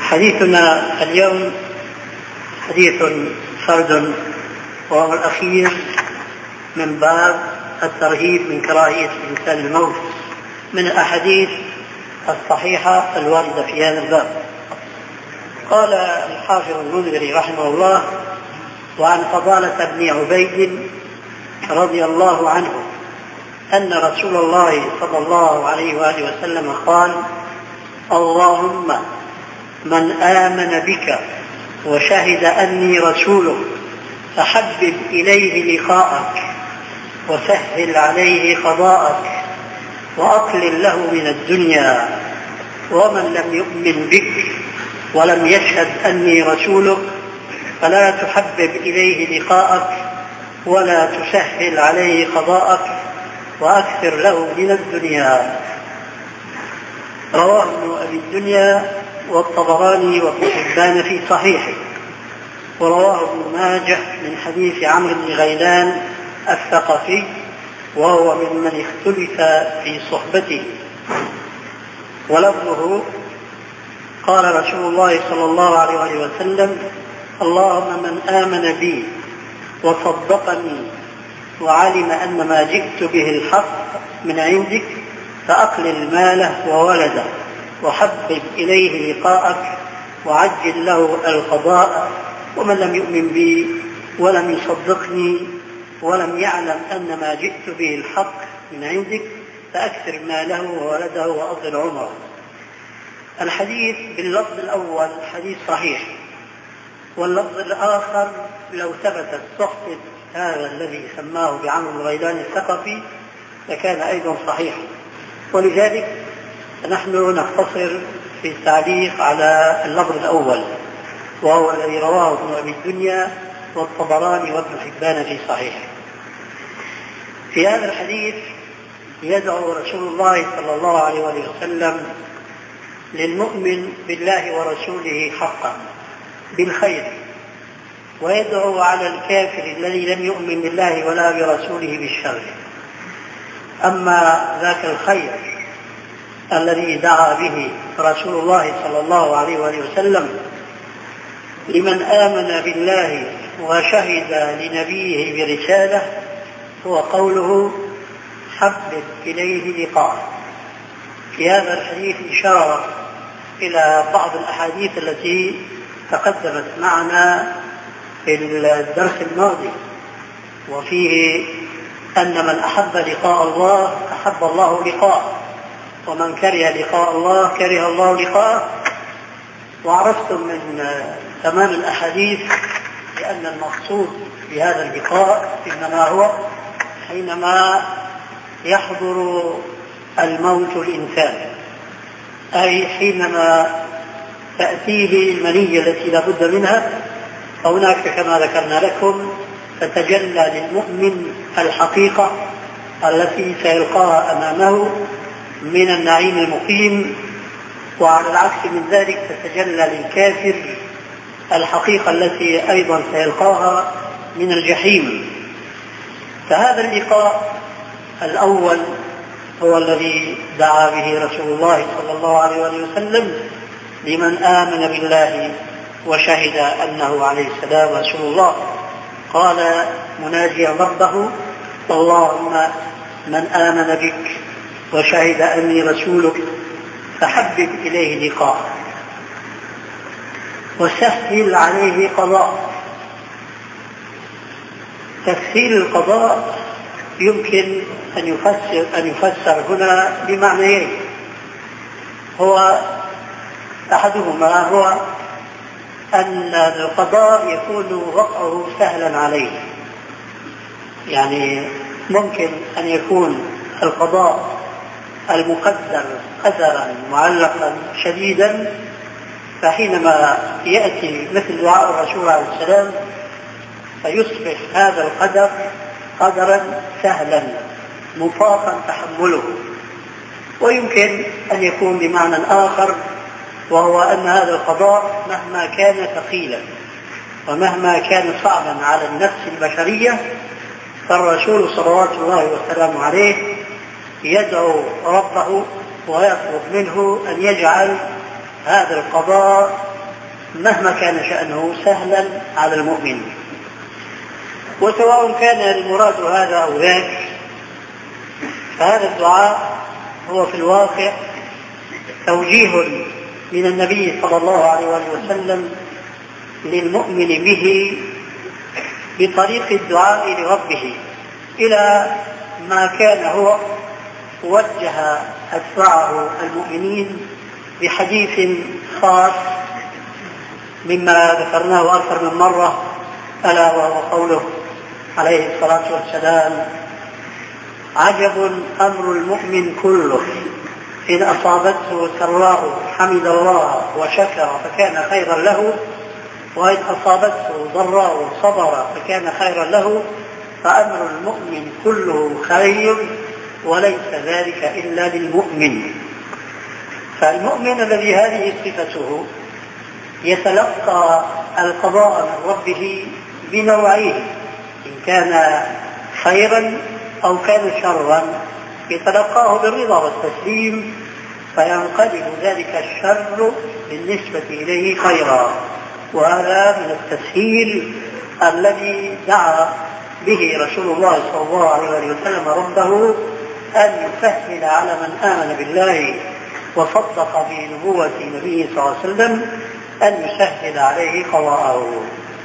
حديثنا اليوم حديث فرد وهو الأخير من باب الترهيب من كراهية الإنسان الموت من الأحاديث الصحيحة الواردة في هذا الباب. قال الحافظ المنذري رحمه الله: وعن فضالة بن عبيد رضي الله عنه أن رسول الله صلى الله عليه وآله وسلم قال: اللهم من آمن بك وشهد أني رسولك فحبب إليه لقاءك وسهل عليه قضاءك وأقلل له من الدنيا، ومن لم يؤمن بك ولم يشهد أني رسولك فلا تحبب إليه لقاءك ولا تسهل عليه قضاءك وأكثر له من الدنيا. رواه ابن أبي الدنيا والطبراني وابن حبان في صحيحه، ورواه ابن ماجه من حديث عمرو بن غيلان الثقفي وهو ممن اختلف في صحبته. ولفظه: قال رسول الله صلى الله عليه وسلم: اللهم من آمن بي وصدقني وعلم أن ما جئت به الحق من عندك فأقلل ماله وولده وحبب إليه لقاءك وعجل له القضاء، ومن لم يؤمن بي ولم يصدقني ولم يعلم أن ما جئت به الحق من عندك فأكثر ماله وولده وأطل عمره. الحديث باللفظ الأول حديث صحيح، واللفظ الآخر لو ثبتت صحبة هذا الذي سماه بعمرو بن غيلان الثقفي لكان أيضا صحيحا، ولذلك نحن نقتصر في التعليق على اللفظ الأول وهو الذي رواه ابن أبي الدنيا والطبراني وابن حبان في صحيحه. في هذا الحديث يدعو رسول الله صلى الله عليه وسلم للمؤمن بالله ورسوله حقا بالخير، ويدعو على الكافر الذي لم يؤمن بالله ولا برسوله بالشر. أما ذاك الخير الذي دعا به رسول الله صلى الله عليه وسلم لمن آمن بالله وشهد لنبيه برسالة هو قوله: حبب إليه لقاءه. في هذا الحديث إشارة إلى بعض الأحاديث التي تقدمت معنا في الدرس الماضي، وفيه أن من أحب لقاء الله أحب الله لقاءه، ومن كره لقاء الله كره الله لقاءه. وعرفتم من تمام الأحاديث لأن المقصود بهذا اللقاء إنما هو حينما يحضر الموت الإنسان، أي حينما تأتيه المنية التي لا بد منها، فهناك كما ذكرنا لكم تتجلى للمؤمن الحقيقة التي سيلقاها أمامه من النعيم المقيم، وعلى العكس من ذلك تتجلى للكافر الحقيقة التي أيضا سيلقاها من الجحيم. فهذا اللقاء الأول هو الذي دعا به رسول الله صلى الله عليه وسلم لمن آمن بالله وشهد أنه عليه السلام رسول الله. قال مناجيا ربه: اللهم من آمن بك وشهد أني رسولك فحبب إليه لقاءك وسهل عليه قضاء. تسهيل القضاء يمكن أن يفسر هنا بمعنيين: هو أحدهما هو أن القضاء يكون وقعه سهلا عليه، يعني ممكن أن يكون القضاء المقدر قدرا معلقا شديدا، فحينما يأتي مثل دعاء الرسول عليه السلام فيصبح هذا القدر قدرا سهلا مطاقا تحمله. ويمكن أن يكون بمعنى آخر، وهو أن هذا القضاء مهما كان ثقيلا ومهما كان صعبا على النفس البشرية فالرسول صلوات الله وسلامه عليه يدعو ربه ويطلب منه أن يجعل هذا القضاء مهما كان شأنه سهلا على المؤمن. وسواء كان المراد هذا أو ذاك، فهذا الدعاء هو في الواقع توجيه من النبي صلى الله عليه وسلم للمؤمن به بطريق الدعاء لربه إلى ما كان هو وجه أتباعه المؤمنين بحديث خاص مما ذكرناه أكثر من مرة، ألا وهو قوله عليه الصلاة والسلام: عجب أمر المؤمن كله، إن أصابته سراء حمد الله وشكر فكان خيرا له، وإن أصابته ضراء صبر فكان خيرا له، فأمر المؤمن كله خير وليس ذلك إلا للمؤمن. فالمؤمن الذي هذه صفته يتلقى القضاء من ربه بنوعيه، إن كان خيرا أو كان شرا يتلقاه بالرضا والتسليم، فينقلب ذلك الشر بالنسبة إليه خيرا. وهذا من التسهيل الذي دعا به رسول الله صلى الله عليه وسلم ربه، أن يسهل على من آمن بالله وصدق بنبوة نبيه صلى الله عليه وسلم، أن يسهل عليه قضاءه.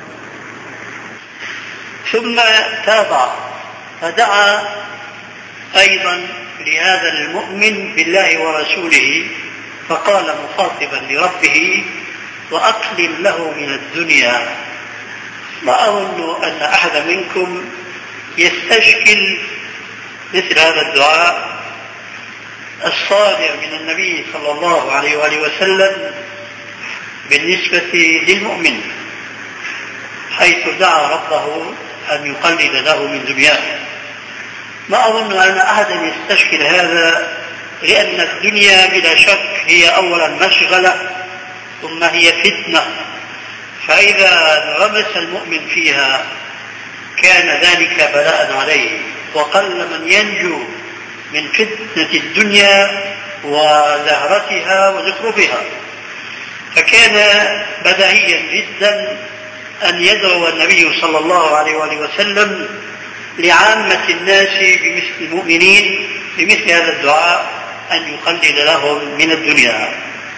ثم تابع فدعا أيضا لهذا المؤمن بالله ورسوله، فقال مخاطبا لربه: وأقلل له من الدنيا. ما أظن أن أحد منكم يستشكل مثل هذا الدعاء الصادر من النبي صلى الله عليه وآله وسلم بالنسبة للمؤمن، حيث دعا ربه أن يقلل له من دنياه. ما أظن أن أحدا يستشكل هذا، لأن الدنيا بلا شك هي أولا مشغلة، ثم هي فتنة، فإذا انغمس المؤمن فيها كان ذلك بلاء عليه، وقل من ينجو من فتنة الدنيا وزهرتها وزخرفها. فكان بديهيا جدا أن يدعو النبي صلى الله عليه وسلم لعامة الناس بمثل المؤمنين بمثل هذا الدعاء، أن يقلل لهم من الدنيا.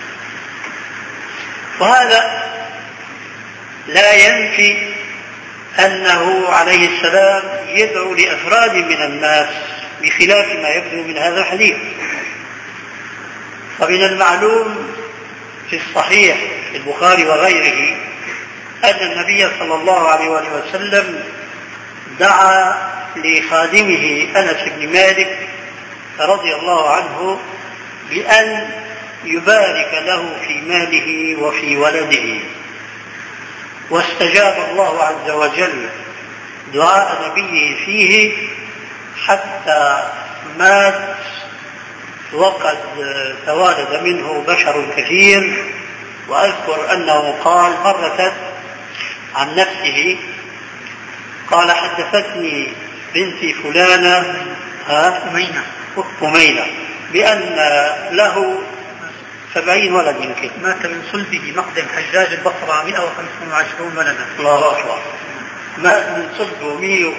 وهذا لا ينفي أنه عليه السلام يدعو لأفراد من الناس بخلاف ما يبدو من هذا الحديث. فمن المعلوم في الصحيح في البخاري وغيره أن النبي صلى الله عليه وسلم دعا لخادمه أنس بن مالك رضي الله عنه بأن يبارك له في ماله وفي ولده، واستجاب الله عز وجل دعاء نبيه فيه حتى مات وقد توالد منه بشر كثير. وأذكر أنه قال مرة عن نفسه، قال: حدثتني بنتي فلانة أمينة بأن له 70 ولد يمكن، مات من صلبه مقدم حجاج البصرة 125 ولدا. الله أكبر. مات من صلبه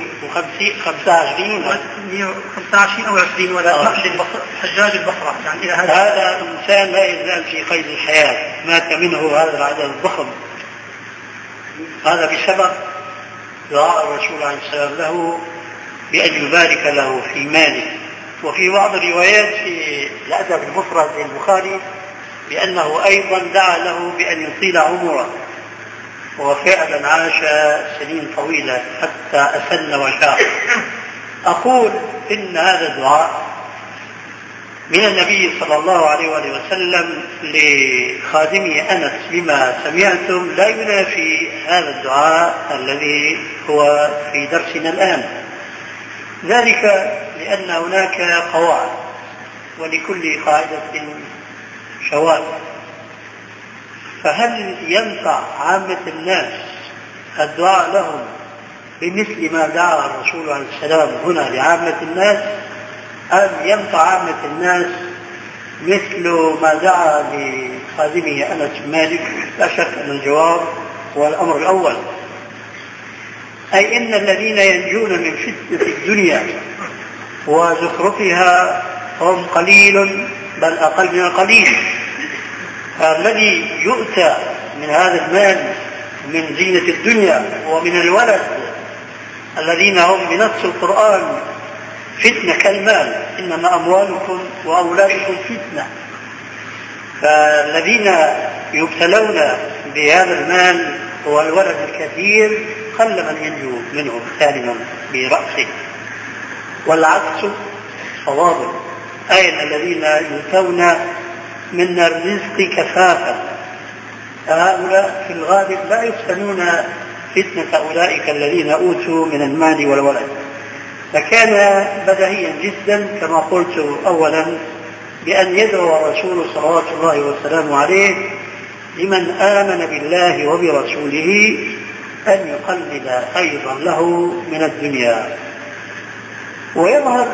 125 أو 20 ولد مقدم حجاج البصرة. يعني إلى هذا إنسان لا يزال في قيد الحياة، مات منه هذا العدد الضخم. هذا بسبب دعاء الرسول عليه السلام له بأن يبارك له في ماله. وفي بعض الروايات في الأدب المفرد للبخاري بأنه أيضا دعا له بأن يطيل عمره، وفعلا عاش سنين طويلة حتى أسن وشاء. أقول إن هذا الدعاء من النبي صلى الله عليه وسلم لخادمه أنس بما سمعتم لا ينافي هذا الدعاء الذي هو في درسنا الآن، ذلك لأن هناك قواعد ولكل قاعدة شواذ. فهل ينفع عامة الناس الدعاء لهم بمثل ما دعا الرسول عليه السلام هنا لعامة الناس، أم ينفع عامة الناس مثل ما دعا لخادمه أنس بن مالك، لا شك أن الجواب هو الأمر الأول، أي إن الذين ينجون من فتنة الدنيا وزخرفها هم قليل بل أقل من القليل. فالذي يؤتى من هذا المال من زينة الدنيا ومن الولد الذين هم بنص القرآن فتنة كالمال، إنما أموالكم وأولادكم فتنة، فالذين يبتلون بهذا المال والولد الكثير قل من ينجو منهم سالما برأسه، والعكس صواب، أي الذين يؤتون من الرزق كفافا، هؤلاء في الغالب لا يفتنون فتنة أولئك الذين أوتوا من المال والولد. فكان بديهيا جدا كما قلت أولا بأن يدعو الرسول صلوات الله وسلامه عليه لمن آمن بالله وبرسوله أن يقلل أيضا له من الدنيا. ويظهر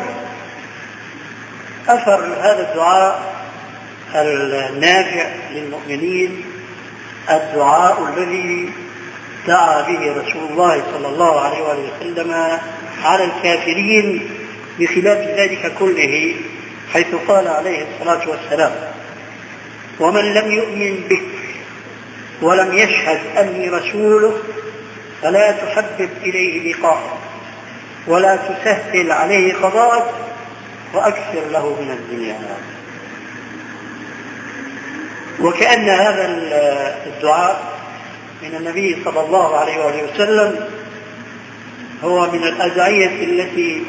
أثر هذا الدعاء النافع للمؤمنين، الدعاء الذي دعا به رسول الله صلى الله عليه وسلم على الكافرين بخلاف ذلك كله، حيث قال عليه الصلاة والسلام: ومن لم يؤمن بك ولم يشهد أني رسوله فلا تحبب إليه لقاءه ولا تسهل عليه قضاءك وأكثر له من الدنيا. وكأن هذا الدعاء من النبي صلى الله عليه وسلم هو من الأدعية التي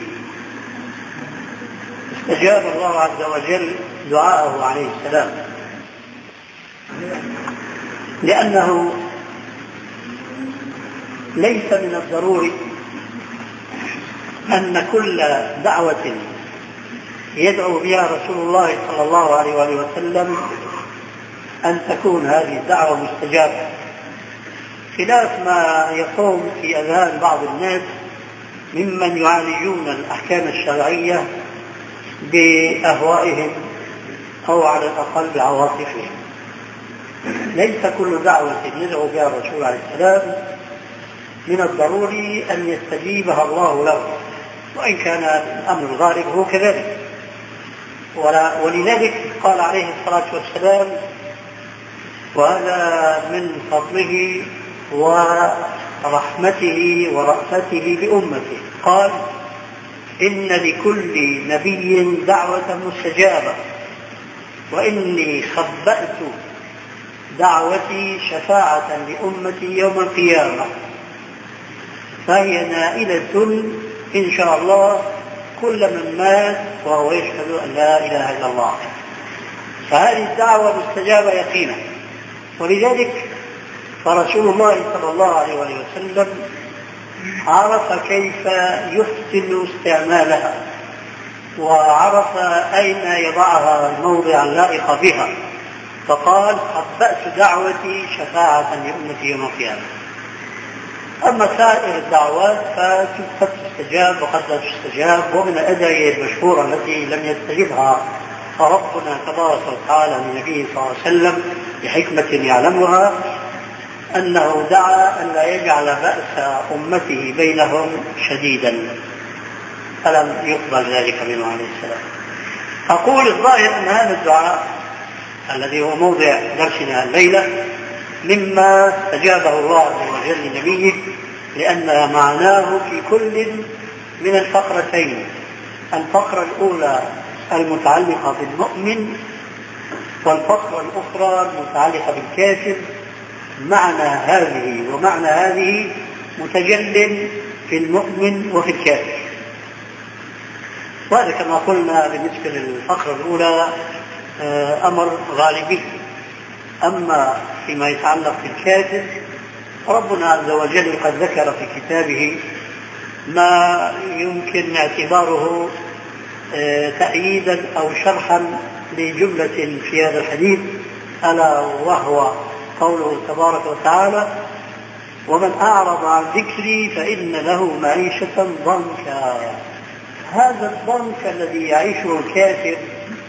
استجاب الله عز وجل دعاءه عليه السلام، لأنه ليس من الضروري أن كل دعوة يدعو بها رسول الله صلى الله عليه وسلم أن تكون هذه الدعوة مستجابة، خلاف ما يقوم في أذهان بعض الناس ممن يعالجون الأحكام الشرعية بأهوائهم أو على الأقل بعواطفهم. ليس كل دعوة يدعو بها الرسول عليه السلام من الضروري أن يستجيبها الله له، وإن كان الأمر الغالب هو كذلك. ولذلك قال عليه الصلاة والسلام: وهذا من فضله ورحمته ورأفته بأمته، قال: إن لكل نبي دعوة مستجابة وإني خبأت دعوتي شفاعة لأمتي يوم القيامة، فهي نائلة إن شاء الله كل من مات وهو يشهد أن لا إله إلا الله. فهذه الدعوة مستجابة يقينا. ولذلك فرسول الله صلى الله عليه وسلم عرف كيف يحسن استعمالها، وعرف أين يضعها الموضع اللائق بها، فقال: خبأت دعوتي شفاعة لأمتي يوم القيامة. أما سائر الدعوات فقد تستجاب وقد لا تستجاب، ومن الأدعية المشهورة التي لم يستجبها ربنا تبارك وتعالى لنبيه صلى الله عليه وسلم بحكمة يعلمها أنه دعا أن لا يجعل بأس أمته بينهم شديدا، فلم يقبل ذلك منه عليه السلام. أقول الظاهر أن هذا الدعاء الذي هو موضع درسنا الليلة مما استجابه الله عز وجل لنبيه، لأن معناه في كل من الفقرتين: الفقرة الأولى المتعلقة بالمؤمن، والفقرة الأخرى المتعلقة بالكافر. معنى هذه ومعنى هذه متجل في المؤمن وفي الكافر. وهذا كما قلنا بالنسبة للفقرة الأولى أمر غالبي. أما فيما يتعلق بالكافر ربنا عز وجل قد ذكر في كتابه ما يمكن اعتباره تأييدا أو شرحا لجملة في هذا الحديث، ألا وهو قوله تبارك وتعالى: ومن أعرض عن ذكري فإن له معيشة ضنكا. هذا الضنك الذي يعيشه الكافر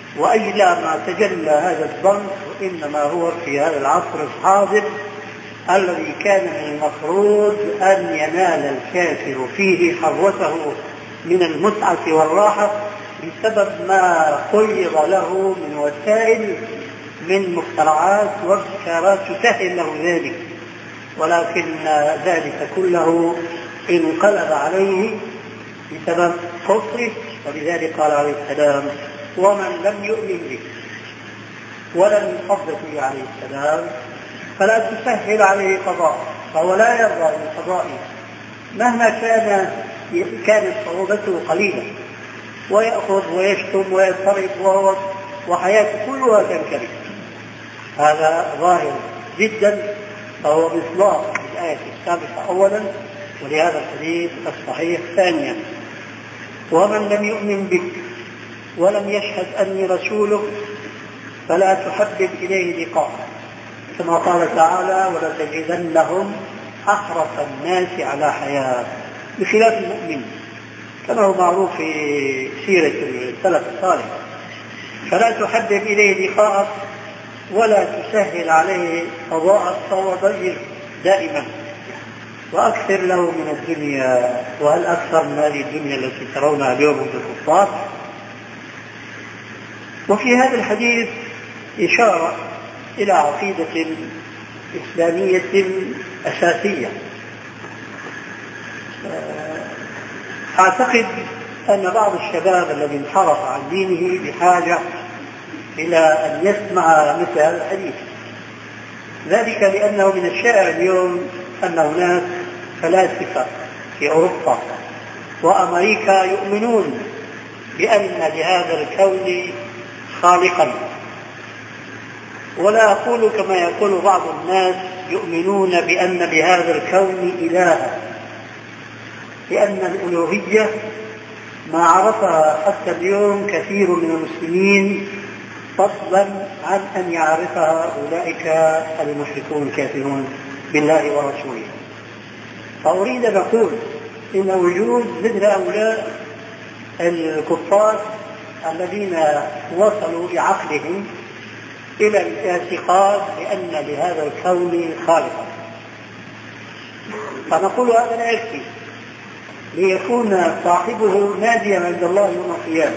وأجلى ما تجلى هذا الظن إنما هو في هذا العصر الحاضر الذي كان من المفروض أن ينال الكافر فيه حظوته من المتعة والراحة بسبب ما قيض له من وسائل من مخترعات وابتكارات تسهل له ذلك، ولكن ذلك كله انقلب عليه بسبب كفره. ولذلك قال عليه السلام: ومن لم يؤمن به ولم يصدق به عليه السلام فلا تسهل عليه قضاء، فهو لا يرضى بقضائه مهما كانت صعوبته قليلة، ويأخذ ويشتم ويضطرب وحياته كلها تنكرف. هذا ظاهر جدا، فهو مصداق الآية السابقة أولا، ولهذا الحديث الصحيح ثانيا: ومن لم يؤمن بك ولم يشهد أني رسولك فلا تحبب إليه لقاءه، كما قال تعالى: ولتجدنهم أحرص الناس على حياة، بخلاف المؤمن كما هو معروف في سيرة السلف الصالح. فلا تحبب إليه لقاءك ولا تسهل عليه قضاءك، فهو ضيق دائما وأكثر له من الدنيا. وهل أكثر من هذه الدنيا التي ترونها اليوم عند الكفار؟ وفي هذا الحديث إشارة إلى عقيدة إسلامية أساسية. أعتقد أن بعض الشباب الذي انحرف عن دينه بحاجة إلى أن يسمع مثل هذا الحديث، ذلك لأنه من الشائع اليوم أن هناك فلاسفة في أوروبا وأمريكا يؤمنون بأن لهذا الكون خالقا، ولا أقول كما يقول بعض الناس يؤمنون بأن لهذا الكون إلها، لأن الألوهية ما عرفها حتى اليوم كثير من المسلمين، فضلا عن أن يعرفها أولئك المشركون الكافرون بالله ورسوله. فأريد أن أقول إن وجود مثل هؤلاء الكفار الذين وصلوا بعقلهم إلى الاعتقاد بأن لهذا الكون خالقا، فنقول هذا لا يكفي ليكون صاحبه ناديا عند الله يوم القيامة،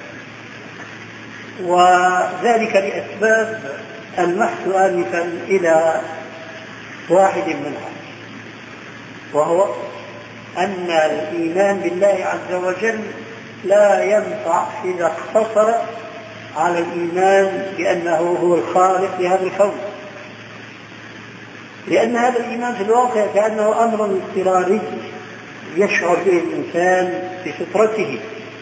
وذلك لأسباب المحث آنفا إلى واحد منها، وهو أن الإيمان بالله عز وجل لا ينفع إذا اقتصر على الإيمان بأنه هو الخالق لهذا الكون، لأن هذا الإيمان في الواقع كأنه أمر اضطراري يشعر به الإنسان بفطرته،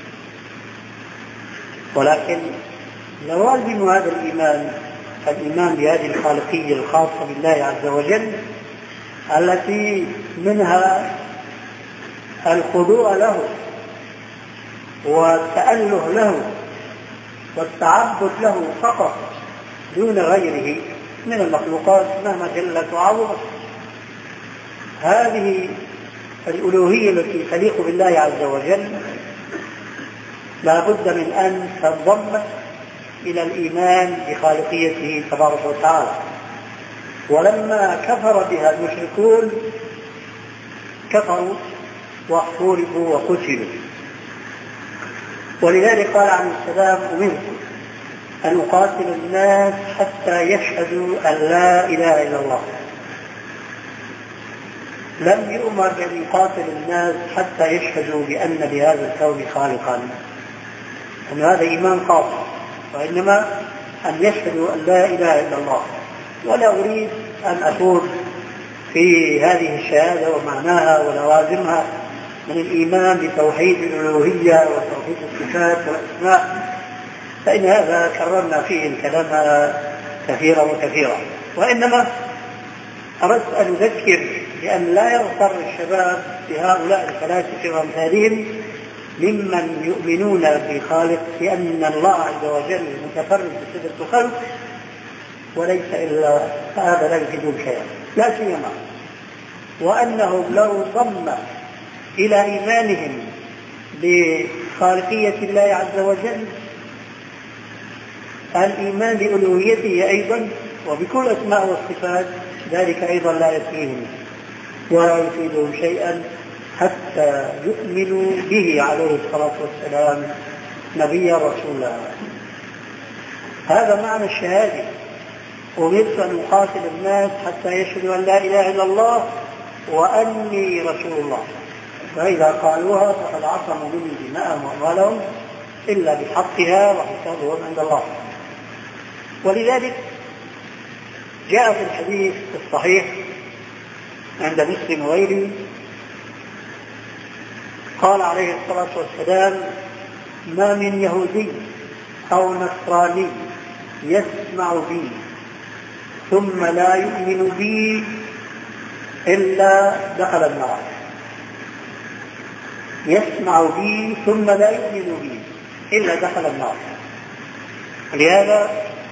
ولكن لوازم هذا الإيمان بهذه الخالقية الخاصة بالله عز وجل التي منها الخضوع له والتأله له والتعبد له فقط دون غيره من المخلوقات مهما جلت وعظمت. هذه الألوهية التي تليق بالله عز وجل لا بد من أن تنضم إلى الإيمان بخالقيته تبارك وتعالى. ولما كفر بها المشركون كفروا وحوربوا وقتلوا، ولذلك قال عليه السلام: أمرت أن أقاتل الناس حتى يشهدوا أن لا إله إلا الله. لم يؤمر بأن يقاتل الناس حتى يشهدوا بأن لهذا الكون خالقا، أن هذا إيمان خاص، وإنما أن يشهدوا أن لا إله إلا الله. ولا أريد أن أقول في هذه الشهادة ومعناها ولوازمها من الإيمان بتوحيد الألوهية وتوحيد الصفات والأسماء، فإن هذا كررنا فيه الكلام كثيرا وكثيرا، وإنما أردت أن أذكر بأن لا يغتر الشباب بهؤلاء الفلاسفة وأمثالهم ممن يؤمنون بخالق، لأن الله عز وجل متفرد بصفة الخلق وليس إلا هذا لا يفيد شيئا، لا سيما وأنهم لو ضم إلى إيمانهم بخالقية الله عز وجل الإيمان بألوهيته أيضا وبكل أسماء والصفات، ذلك أيضا لا يكفيهم ولا يفيدهم شيئا حتى يؤمنوا به عليه الصلاة والسلام نبيا رسولا. هذا معنى الشهادة. أمرت أن أقاتل الناس حتى يشهدوا أن لا إله إلا الله وأني رسول الله، فإذا قالوها فقد عصموا مني دماءهم وأموالهم إلا بحقها وحسابهم عند الله. ولذلك جاء في الحديث الصحيح عند مسلم وغيره قال عليه الصلاة والسلام: ما من يهودي أو نصراني يسمع بي ثم لا يؤمن بي إلا دخل النار. يسمع بي ثم لا يؤمن بي إلا دخل النار. لهذا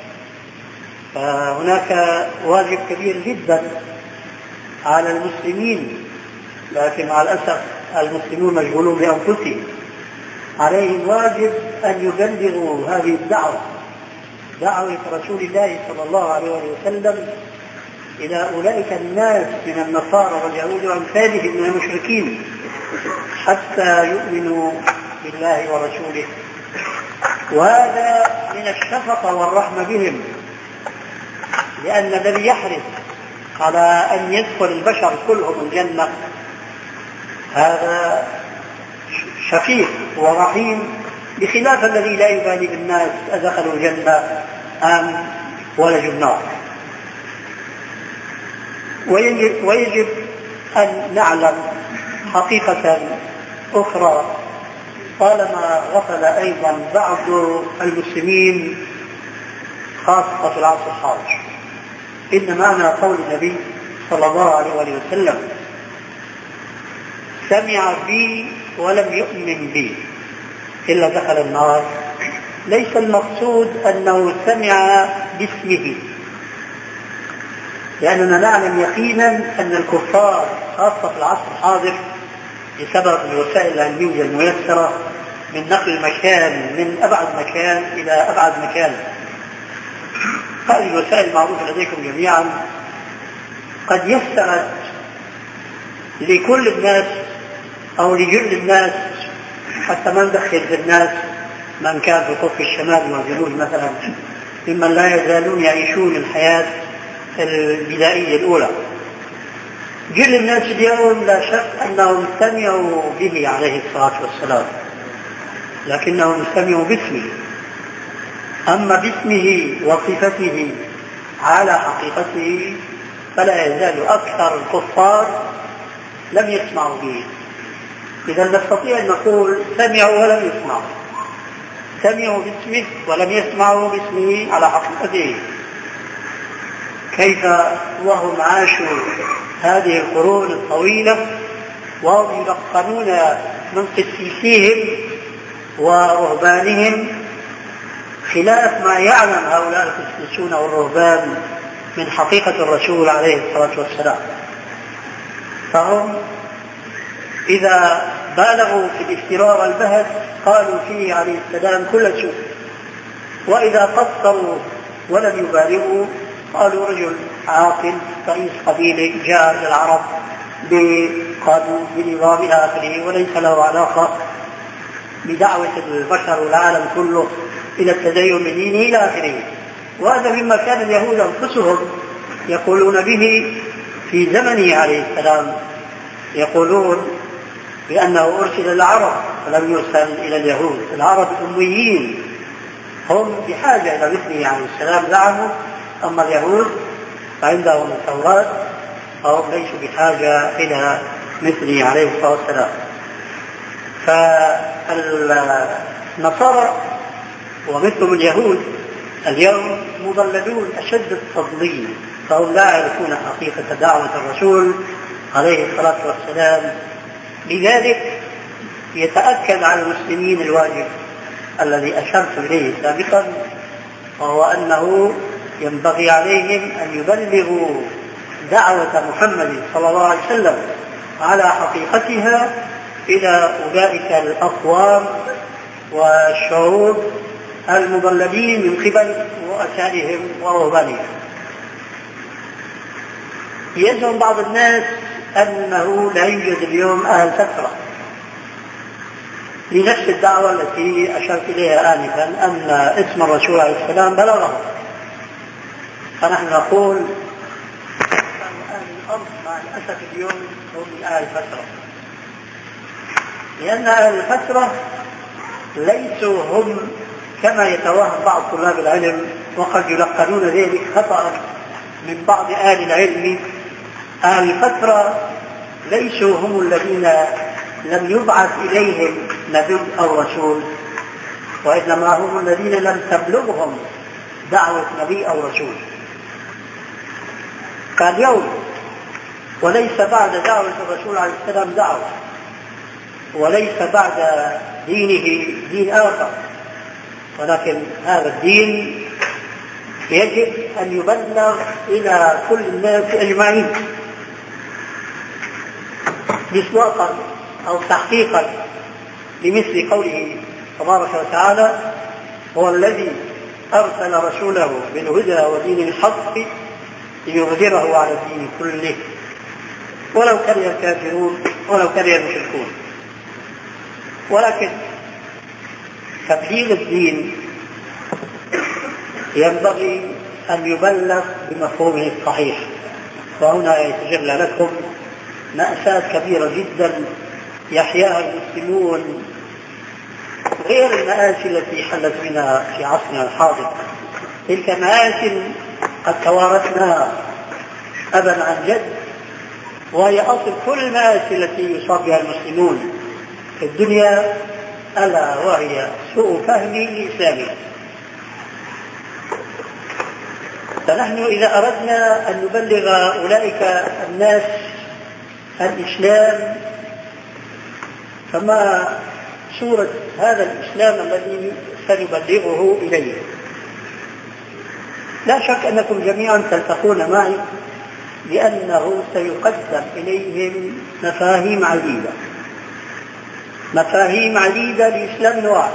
هناك واجب كبير جدا على المسلمين، لكن مع الأسف المسلمون مشغولون بأنفسهم. عليهم واجب أن يبلغوا هذه الدعوة، دعوة رسول الله صلى الله عليه وسلم إلى أولئك الناس من النصارى واليهود وأمثالهم من المشركين حتى يؤمنوا بالله ورسوله. وهذا من الشفقة والرحمة بهم، لأن الذي يحرص على أن يدخل البشر كلهم الجنة هذا شفيق ورحيم، بخلاف الذي لا يبالي بالناس أدخلوا الجنة أم ولجوا النار. ويجب أن نعلم حقيقة أخرى طالما غفل أيضا بعض المسلمين خاصة في العصر الحاضر، إن معنى قول النبي صلى الله عليه وسلم: سمع بي ولم يؤمن بي إلا دخل النار، ليس المقصود أنه سمع باسمه، لأننا نعلم يقينا أن الكفار خاصة في العصر الحاضر بسبب الوسائل العلمية الميسرة من نقل المكان من أبعد مكان إلى أبعد مكان، هذه الوسائل المعروفة لديكم جميعا قد يسرت لكل الناس أو لجل الناس، حتى ما ندخل في الناس من كان في القطب الشمالي والجنوب مثلا ممن لا يزالون يعيشون الحياة البدائية الأولى. جل الناس اليوم لا شك أنهم سمعوا به عليه الصلاة والسلام، لكنهم سمعوا باسمه. أما باسمه وصفته على حقيقته فلا يزال أكثر الكفار لم يسمعوا به. إذا نستطيع أن نقول سمعوا ولم يسمعوا، سمعوا باسمه ولم يسمعوا باسمه على حقيقته. كيف وهم عاشوا هذه القرون الطويلة وهم يلقنون من قسيسيهم ورهبانهم خلاف ما يعلم هؤلاء القسيسون والرهبان من حقيقة الرسول عليه الصلاة والسلام. فهم إذا بالغوا في الافتراء والبهت قالوا فيه عليه السلام كل سوء، وإذا قصروا ولم يبالغوا قالوا رجل عاقل رئيس قبيلة جاء للعرب بقانون بنظام آخره وليس له علاقة بدعوة البشر والعالم كله إلى التدين بدينه إلى آخره. وهذا مما كان اليهود أنفسهم يقولون به في زمنه عليه السلام، يقولون بأنه أرسل العرب ولم يرسل إلى اليهود. العرب الأميين هم بحاجة إلى مثله عليه السلام زعموا، أما اليهود فعندهم التوراة فهم ليسوا بحاجة إلى مثله عليه الصلاة والسلام. فالنصارى ومثلهم اليهود اليوم مضللون أشد التضليل، فهم لا يعرفون حقيقة دعوة الرسول عليه الصلاة والسلام. لذلك يتأكد على المسلمين الواجب الذي أشرت إليه سابقا، وهو أنه ينبغي عليهم أن يبلغوا دعوة محمد صلى الله عليه وسلم على حقيقتها إلى أولئك الأقوام والشعوب المضللين من قبل رؤسائهم ورهبانهم. يزعم بعض الناس أنه لا يوجد اليوم أهل فترة، لنفس الدعوة التي أشرت إليها آنفا أن اسم الرسول عليه السلام بلغه. فنحن نقول أهل الأرض مع الأسف اليوم هم من أهل الفترة، لأن أهل الفترة ليسوا هم كما يتوهم بعض طلاب العلم، وقد يلقنون ذلك خطأ من بعض أهل العلم. أهل الفترة ليسوا هم الذين لم يبعث إليهم نبي أو رسول، وإنما هم الذين لم تبلغهم دعوة نبي أو رسول كاليوم، وليس بعد دعوة الرسول عليه السلام دعوة، وليس بعد دينه دين آخر، ولكن هذا الدين يجب أن يبلغ إلى كل الناس أجمعين مصداقا أو تحقيقا لمثل قوله تبارك وتعالى: هو الذي أرسل رسوله بالهدى ودين الحق ليظهره على الدين كله ولو كره الكافرون ولو كره المشركون. ولكن تبليغ الدين ينبغي أن يبلغ بمفهومه الصحيح. وهنا يتجلى لكم مأساة كبيرة جدا يحياها المسلمون، غير المآسي التي حلت بنا في عصرنا الحاضر. تلك مآسي قد توارثناها أبا عن جد، وهي أصل كل المآسي التي يصاب بها المسلمون في الدنيا، ألا وهي سوء فهم الإسلام. فنحن إذا أردنا أن نبلغ أولئك الناس الإسلام، فما صورة هذا الإسلام الذي سنبلغه إليه؟ لا شك أنكم جميعا تلتقون معي بأنه سيقدم إليهم مفاهيم عديدة لإسلام واحد،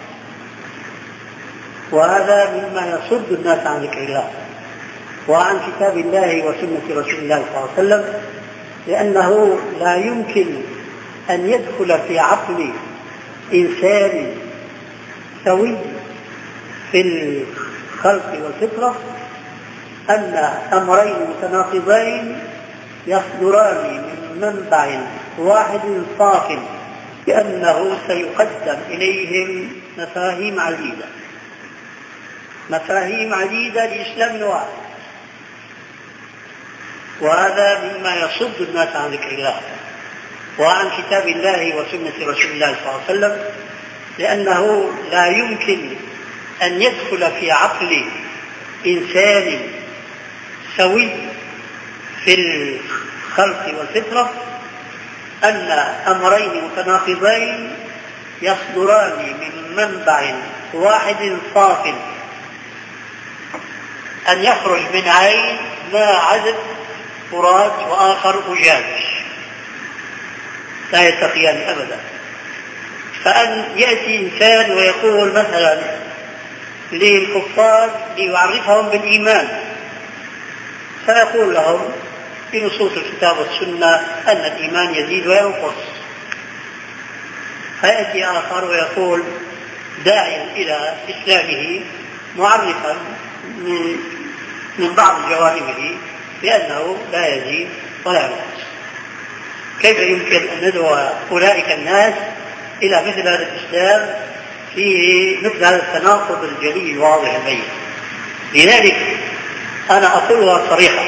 وهذا مما يصد الناس عن ذكر الله وعن كتاب الله وسنة رسول الله صلى الله عليه وسلم، لأنه لا يمكن أن يدخل في عقل إنسان سوي في الخلق والفطرة أن أمرين متناقضين يصدران من منبع واحد صاف، بأنه سيقدم إليهم مفاهيم عديدة لإسلام واحد، وهذا مما يصد الناس عن ذكر الله وعن كتاب الله وسنة رسول الله صلى الله عليه وسلم، لأنه لا يمكن أن يدخل في عقل إنسان سوي في الخلق والفطرة أن أمرين متناقضين يصدران من منبع واحد صاف، أن يخرج من عين ماء عذب فرات وآخر أجاج، لا يلتقيان أبدا. فأن يأتي إنسان ويقول مثلا للكفار ليعرفهم بالإيمان، فيقول لهم بنصوص الكتاب والسنة أن الإيمان يزيد وينقص. فيأتي آخر ويقول داعيا إلى إسلامه معرفا من بعض جوانبه بأنه لا يزيد ولا ينقص. كيف يمكن أن ندعو أولئك الناس إلى مثل هذا الإسلام فيه مثل هذا التناقض الجلي الواضح البين؟ لذلك أنا أقولها صريحة،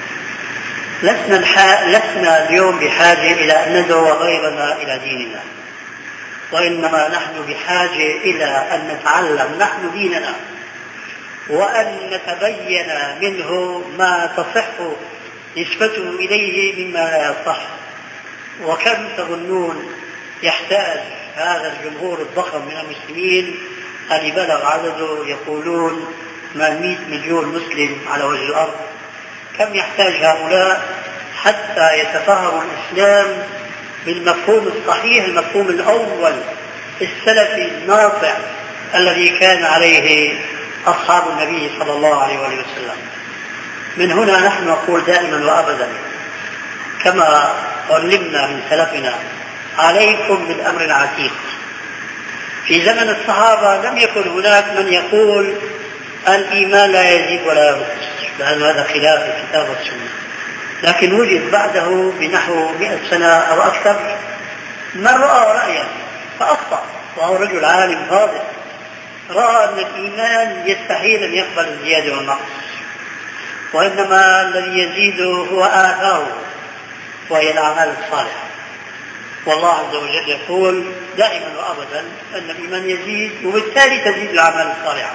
لسنا اليوم بحاجة إلى أن ندعو غيرنا إلى ديننا، وإنما نحن بحاجة إلى أن نتعلم نحن ديننا وأن نتبين منه ما تصح نسبته إليه مما لا يصح. وكم تظنون يحتاج هذا الجمهور الضخم من المسلمين أن يبلغ عدده يقولون ما 100 مليون مسلم على وجه الأرض؟ كم يحتاج هؤلاء حتى يتفهموا الإسلام بالمفهوم الصحيح، المفهوم الأول السلفي الناطع الذي كان عليه أصحاب النبي صلى الله عليه وسلم. من هنا نحن نقول دائما وأبدا كما علمنا من سلفنا: عليكم بالأمر العتيق. في زمن الصحابة لم يكن هناك من يقول الإيمان لا يزيد ولا ينقص، لأن هذا خلاف الكتاب والسنة. لكن وجد بعده بنحو 100 سنة أو أكثر من رأى رأيا فأخطأ، وهو رجل عالم فاضل، رأى أن الإيمان يستحيل أن يقبل الزيادة والنقص، وإنما الذي يزيد هو آثاره وهي الأعمال الصالحة. والله عز وجل يقول دائما وأبدا أن الإيمان يزيد، وبالتالي تزيد الأعمال الصالحة.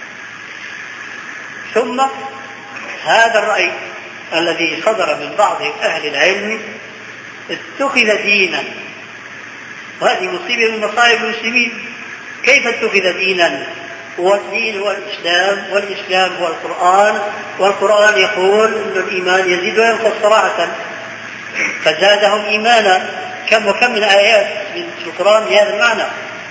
ثم هذا الرأي الذي صدر من بعض أهل العلم اتخذ دينا، وهذه مصيبة من مصائب المسلمين. كيف اتخذ دينا؟ والدين هو الإسلام، والإسلام هو القرآن، والقرآن يقول أن الإيمان يزيد وينقص صراحة، فزادهم إيمانا. كم وكم من آيات من القرآن بهذا المعنى.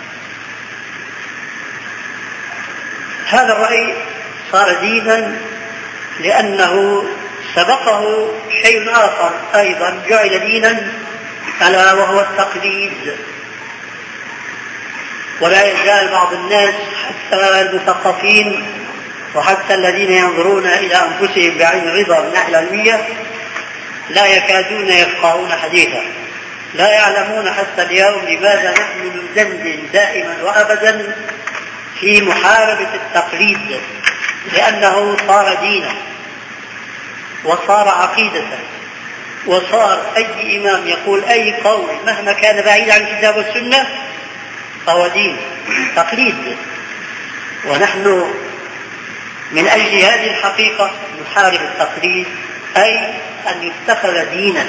هذا الرأي صار دينا لأنه سبقه شيء آخر أيضا جعل دينا، ألا وهو التقليد. ولا يزال بعض الناس حتى المثقفين وحتى الذين ينظرون إلى أنفسهم بعين الرضا من الناحية العلمية لا يكادون يفقهون حديثا، لا يعلمون حتى اليوم لماذا نحن ندندن دائما وأبدا في محاربة التقليد، لأنه صار دينا وصار عقيدة، وصار أي إمام يقول أي قول مهما كان بعيد عن الكتاب والسنة فهو دين تقليد. ونحن من أجل هذه الحقيقة نحارب التقليد، أي أن يتخذ دينا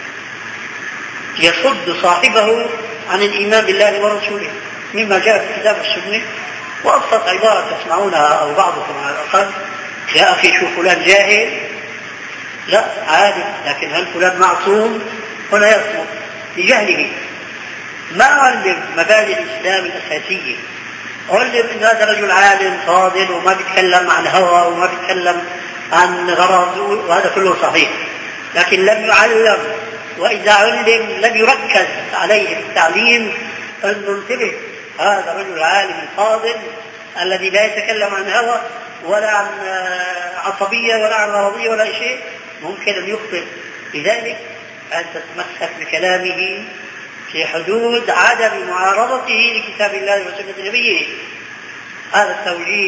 يصد صاحبه عن الإيمان بالله ورسوله مما جاء في الكتاب والسنة. وأبسط عبارة تسمعونها أو بعضكم على الأقل: يا أخي شو فلان جاهل؟ لا، عالم، لكن هل فلان معصوم؟ هنا يصمت لجهله، ما علم مبادئ الإسلام الأساسية، علم أن هذا رجل عالم فاضل وما بيتكلم عن هوى وما بيتكلم عن غرض، وهذا كله صحيح، لكن لم يعلم. وإذا علم لم يركز عليه بالتعليم أن ننتبه هذا رجل عالم فاضل الذي لا يتكلم عن هوى ولا عن عصبية ولا عن غرضية ولا شيء، ممكن أن يخطئ. لذلك أن تتمسك بكلامه في حدود عدم معارضته لكتاب الله وسنة نبيه. هذا التوجيه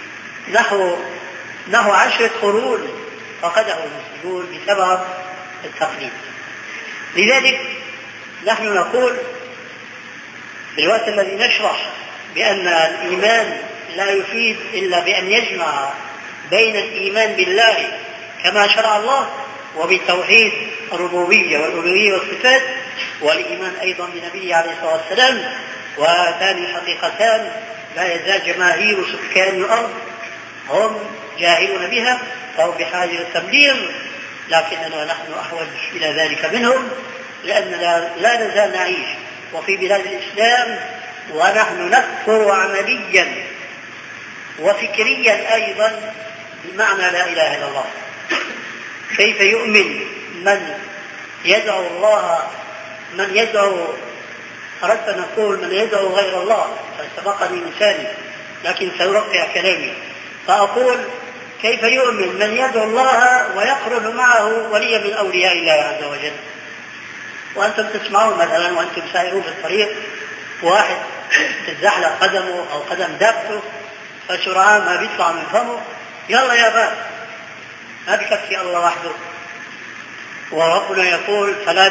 نحو 10 قرون فقده المسلمون بسبب التقليد. لذلك نحن نقول في الوقت الذي نشرح بأن الإيمان لا يفيد إلا بأن يجمع بين الإيمان بالله كما شرع الله وبتوحيد الربوبية والألوهية والصفات، والإيمان أيضا بنبيه عليه الصلاة والسلام، وهاتان الحقيقتان لا يزال جماهير سكان الأرض هم جاهلون بها أو بحاجة للتبليغ، لكننا نحن أحوج إلى ذلك منهم، لأننا لا نزال نعيش وفي بلاد الإسلام ونحن نكفر عمليا وفكريا أيضا بمعنى لا إله إلا الله. كيف يؤمن من يدعو الله، من يدعو، أردت أن أقول من يدعو غير الله فسبقني لساني لكن سأرقع كلامي فأقول كيف يؤمن من يدعو الله ويقرن معه وليا من أولياء الله عز وجل؟ وأنتم تسمعون مثلا وأنتم سائرون في الطريق واحد تتزحلق قدمه أو قدم دابته فسرعان ما بيطلع من فمه يلا يا باب، ما بكفي الله وحده. وربنا يقول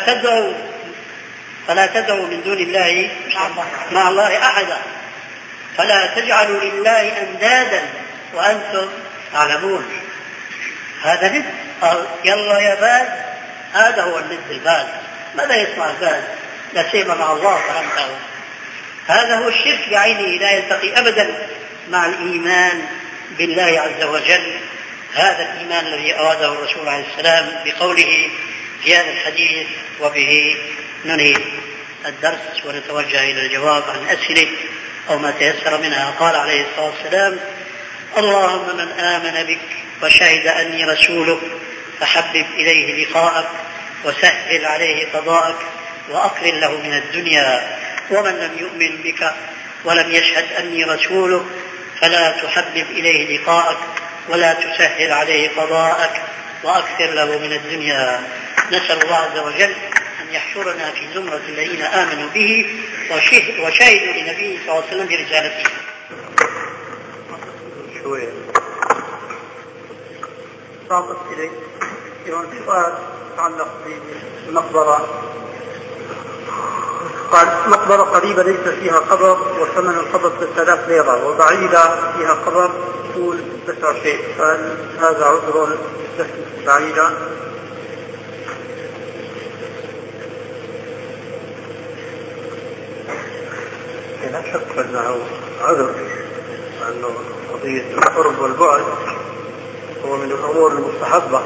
فلا تدعوا من دون الله مع الله أحدا، فلا تجعلوا لله أندادا وأنتم تعلمون. هذا ند، يلا يا باز، هذا هو الند الباز. ماذا يصنع الباز؟ لا سيما مع الله فهمته. هذا هو الشرك بعينه، لا يلتقي أبدا مع الإيمان بالله عز وجل. هذا الإيمان الذي أراده الرسول عليه السلام بقوله في هذا الحديث. وبه ننهي الدرس ونتوجه إلى الجواب عن أسئلة أو ما تيسر منها. قال عليه الصلاة والسلام: اللهم من آمن بك وشهد أني رسولك فحبب إليه لقاءك وسهل عليه قضاءك وأقلل له من الدنيا، ومن لم يؤمن بك ولم يشهد أني رسولك فلا تحبب إليه لقاءك ولا تسهل عليه قضاءك وأكثر له من الدنيا. نسأل الله عز وجل أن يحشرنا في زمرة الذين آمنوا به وشهدوا لنبيه صلى الله عليه وسلم برسالته. شوية صعبت إليك يوم سؤال تعلق بالمقبرة. قال: مقبرة قريبة ليس فيها قبر وثمن القبر 3000 ليرة، وبعيدة فيها قبر طول 9 شيء، هذا عذر بعيدة؟ لا شك أنه عذر، أنه قضية القرب والبعد هو من الأمور المستحبة.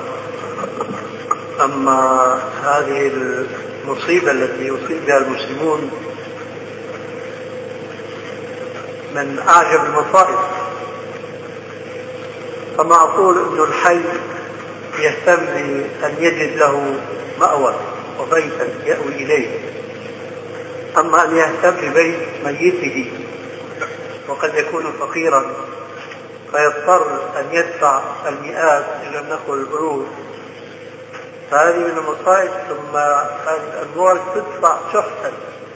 أما هذه المصيبة التي يصيب بها المسلمون من أعجب المصائب، فما أقول أن الحي يهتم بأن يجد له مأوى وبيتا يأوي إليه، أما أن يهتم ببيت ميته وقد يكون فقيرا فيضطر أن يدفع المئات إن لم نقل الألوف، فهذه من المصائب. ثم هذه الأموال تدفع شحتا،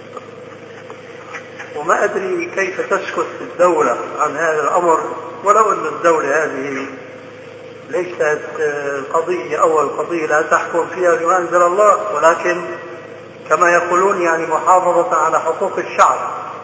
وما أدري كيف تسكت الدولة عن هذا الأمر، ولو أن الدولة هذه ليست قضية أول قضية لا تحكم فيها بما أنزل الله، ولكن كما يقولون يعني محافظة على حقوق الشعب.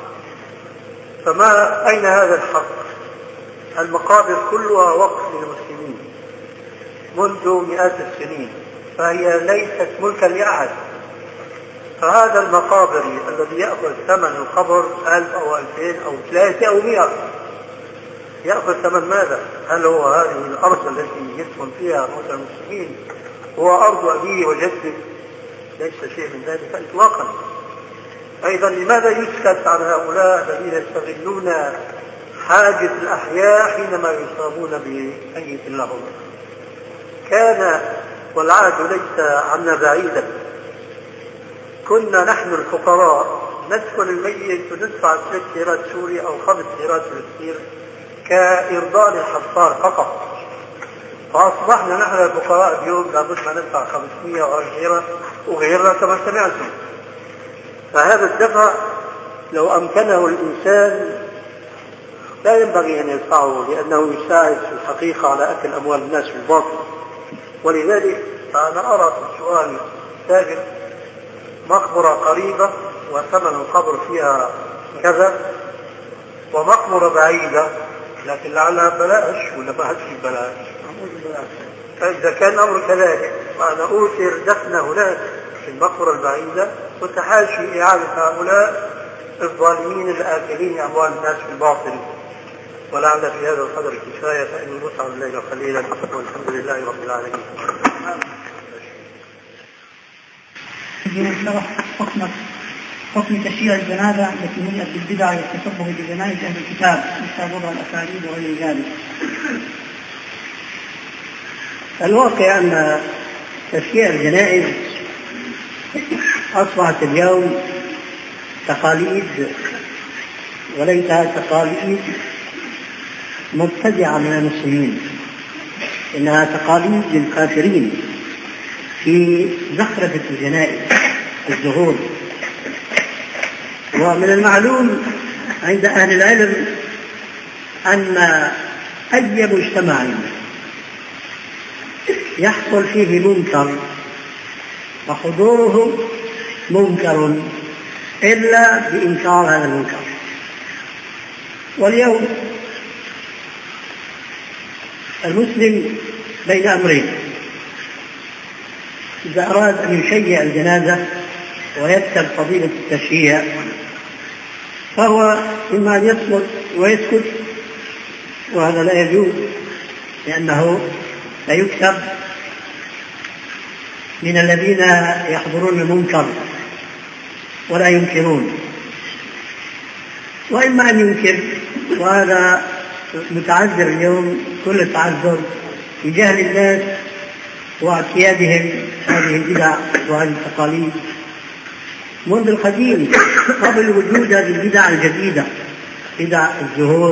فما أين هذا الحق؟ المقابر كلها وقف للمسلمين منذ مئات السنين، فهي ليست ملكا لأحد. فهذا المقابري الذي يأخذ ثمن القبر 1000 أو 2000 أو 3 أو 100 يأخذ ثمن ماذا؟ هل هو هذه الأرض التي يسكن فيها موتى المسلمين هو أرض أبيه وجده؟ ليس شيء من ذلك إطلاقا. أيضا لماذا يسكت عن هؤلاء الذين يستغلون حاجة الأحياء حينما يصابون بميت لهم؟ كان والعهد ليس عنا بعيدا، كنا نحن الفقراء ندخل الميت وندفع 3 ليرات سوري أو 5 ليرات فلسطين كإرضاء للحصار فقط، فأصبحنا نحن الفقراء اليوم لابد ما ندفع 500 أو 1000 ليرة وغيرنا كما سمعتم. فهذا الدفع لو أمكنه الإنسان لا ينبغي أن يدفعه، لأنه يساعد في الحقيقة على أكل أموال الناس بالباطل. ولذلك أنا أرى في السؤال السابق مقبرة قريبة وثمن القبر فيها كذا، ومقبرة بعيدة لكن لعلها بلاش ولا ما هتشي بلاش. فإذا كان الأمر كذلك فأنا أوثر دفن هناك في المقبرة البعيدة وتحاشي إعادة هؤلاء الظالمين الآكلين أموال الناس بالباطل. ولعل في هذا القدر كفاية، فإني متعب الليل قليلا، والحمد لله رب العالمين. حكم تشييع الجنازة التي ملئت بالبدع والتشبه بجنائز أهل الكتاب مثل وضع الأساليب وغير ذلك. الواقع أن تشييع الجنائز أصبحت اليوم تقاليد، وليس تقاليد مبتدعة من المسلمين، إنها تقاليد للكافرين في زخرفة الجنائز الزهور. ومن المعلوم عند أهل العلم أن أي مجتمع يحصل فيه منكر وحضوره منكر إلا بإنكار هذا المنكر. واليوم المسلم بين أمرين: إذا أراد أن يشيع الجنازة ويكتب فضيلة التشييع فهو إما أن يصمت ويسكت، وهذا لا يجوز لأنه لا يكتب من الذين يحضرون المنكر ولا ينكرون. وإما أن ينكر، وهذا متعذر اليوم كل التعذر في جهل الناس واعتيادهم هذه البدع وهذه التقاليد منذ القديم قبل وجود هذه البدع الجديدة، بدع الزهور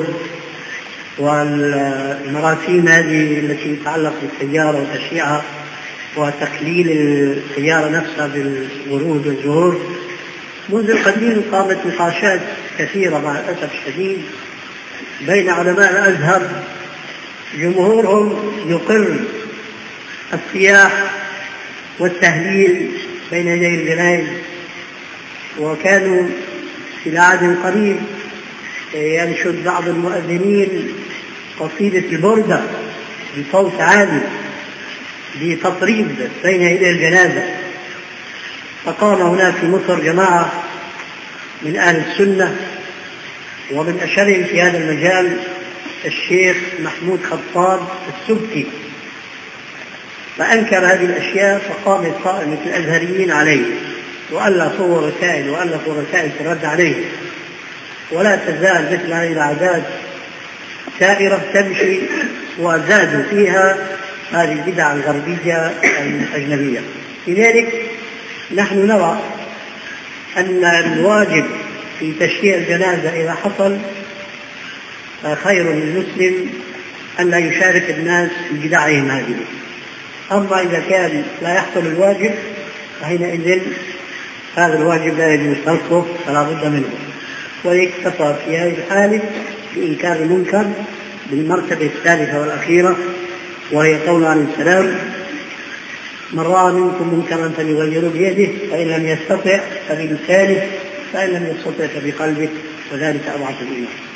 والمراسيم هذه التي تتعلق بالسيارة وتشييعها وتقليل السيارة نفسها بالورود والزهور. منذ القديم قامت نقاشات كثيرة مع الأسف الشديد بين علماء الأزهر، جمهورهم يقر الصياح والتهليل بين يدي الجنائز، وكانوا في العهد قريب ينشد بعض المؤذنين قصيدة البردة بصوت عالي بتطريب بين يدي الجنازة. فقام هناك في مصر جماعة من أهل السنة، ومن أشهرهم في هذا المجال الشيخ محمود خطاب السبكي، فأنكر هذه الأشياء، فقام قائمة الأزهريين عليه وألفوا رسائل ترد عليه. ولا تزال مثل هذه العادات سائرة تمشي، وزادوا فيها هذه البدع الغربية الأجنبية. لذلك نحن نرى أن الواجب في تشييع الجنازة إذا حصل خير للمسلم أن لا يشارك الناس في بدعهم هذه. أما إذا كان لا يحصل الواجب فحينئذ هذا الواجب لا يجوز تركه فلا بد منه، ويكتفى في هذه الحالة بإنكار المنكر بالمرتبة الثالثة والأخيرة، وهي قول عليه السلام: من رأى منكم منكرا فليغيره بيده، فإن لم يستطع فبلسانه، فإن لم يستطع فبقلبه، وذلك أضعف الإيمان.